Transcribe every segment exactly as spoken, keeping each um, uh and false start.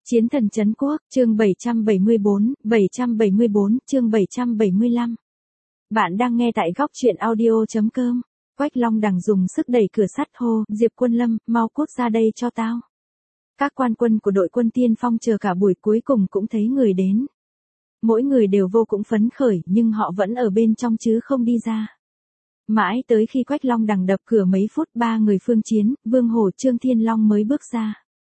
Chiến thần trấn quốc, chương bảy trăm bảy mươi bốn, bảy trăm bảy mươi bốn, chương bảy trăm bảy mươi lăm. Bạn đang nghe tại góc truyện audio chấm com. Quách Long Đằng dùng sức đẩy cửa sắt hô, Diệp Quân Lâm, mau cút ra đây cho tao. Các quan quân của đội quân tiên phong chờ cả buổi cuối cùng cũng thấy người đến. Mỗi người đều vô cùng phấn khởi nhưng họ vẫn ở bên trong chứ không đi ra. Mãi tới khi Quách Long Đằng đập cửa mấy phút ba người Phương Chiến, Vương Hổ, Trương Thiên Long mới bước ra.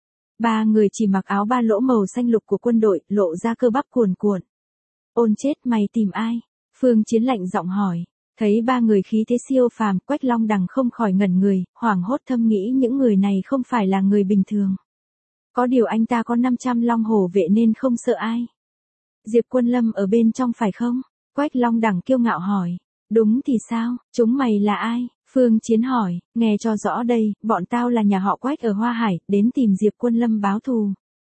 Ba người chỉ mặc áo ba lỗ màu xanh lục của quân đội, lộ ra cơ bắp cuồn cuộn. Ôn chết, mày tìm ai? Phương Chiến lạnh giọng hỏi. Thấy ba người khí thế siêu phàm, Quách Long Đằng không khỏi ngẩn người, hoảng hốt thầm nghĩ những người này không phải là người bình thường. Có điều anh ta có năm trăm long hổ vệ nên không sợ ai. Diệp Quân Lâm ở bên trong phải không? Quách Long Đằng kiêu ngạo hỏi. Đúng thì sao, chúng mày là ai? Phương Chiến hỏi, nghe cho rõ đây, bọn tao là nhà họ Quách ở Hoa Hải, đến tìm Diệp Quân Lâm báo thù.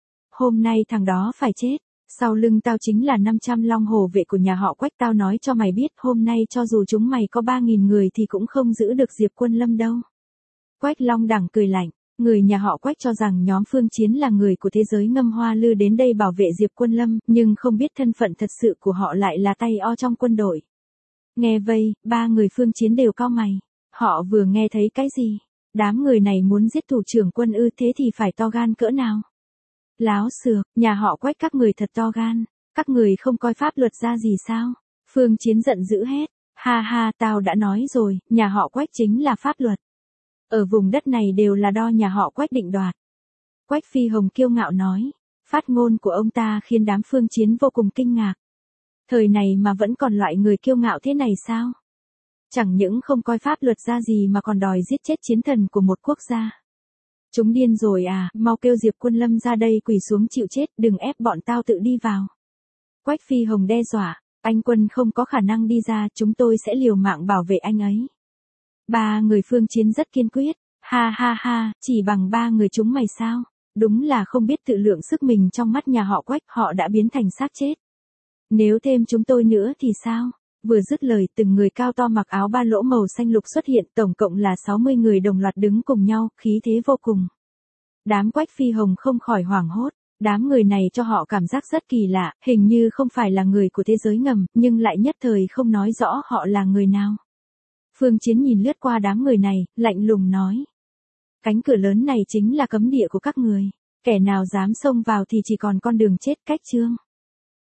Hôm nay thằng đó phải chết, sau lưng tao chính là năm trăm long hổ vệ của nhà họ Quách, tao nói cho mày biết, hôm nay cho dù chúng mày có ba nghìn người thì cũng không giữ được Diệp Quân Lâm đâu. Quách Long Đằng cười lạnh, người nhà họ Quách cho rằng nhóm Phương Chiến là người của thế giới ngâm hoa lư đến đây bảo vệ Diệp Quân Lâm, nhưng không biết thân phận thật sự của họ lại là tay o trong quân đội. Nghe vây, ba người Phương Chiến đều cau mày. Họ vừa nghe thấy cái gì? Đám người này muốn giết thủ trưởng quân ư, thế thì phải to gan cỡ nào? Láo xược, nhà họ Quách các người thật to gan, các người không coi pháp luật ra gì sao? Phương Chiến giận dữ hét, ha ha, tao đã nói rồi, nhà họ Quách chính là pháp luật. Ở vùng đất này đều là do nhà họ Quách định đoạt. Quách Phi Hồng kiêu ngạo nói, phát ngôn của ông ta khiến đám Phương Chiến vô cùng kinh ngạc. Thời này mà vẫn còn loại người kiêu ngạo thế này sao? Chẳng những không coi pháp luật ra gì mà còn đòi giết chết chiến thần của một quốc gia. Chúng điên rồi à, mau kêu Diệp Quân Lâm ra đây quỳ xuống chịu chết, đừng ép bọn tao tự đi vào. Quách Phi Hồng đe dọa, anh Quân không có khả năng đi ra, chúng tôi sẽ liều mạng bảo vệ anh ấy. Ba người Phương Chiến rất kiên quyết, ha ha ha, chỉ bằng ba người chúng mày sao, đúng là không biết tự lượng sức mình, trong mắt nhà họ Quách họ đã biến thành xác chết. Nếu thêm chúng tôi nữa thì sao? Vừa dứt lời, từng người cao to mặc áo ba lỗ màu xanh lục xuất hiện, tổng cộng là sáu mươi người đồng loạt đứng cùng nhau, khí thế vô cùng. Đám Quách Phi Hồng không khỏi hoảng hốt, đám người này cho họ cảm giác rất kỳ lạ, hình như không phải là người của thế giới ngầm, nhưng lại nhất thời không nói rõ họ là người nào. Phương Chiến nhìn lướt qua đám người này, lạnh lùng nói. Cánh cửa lớn này chính là cấm địa của các người, kẻ nào dám xông vào thì chỉ còn con đường chết, cách chương.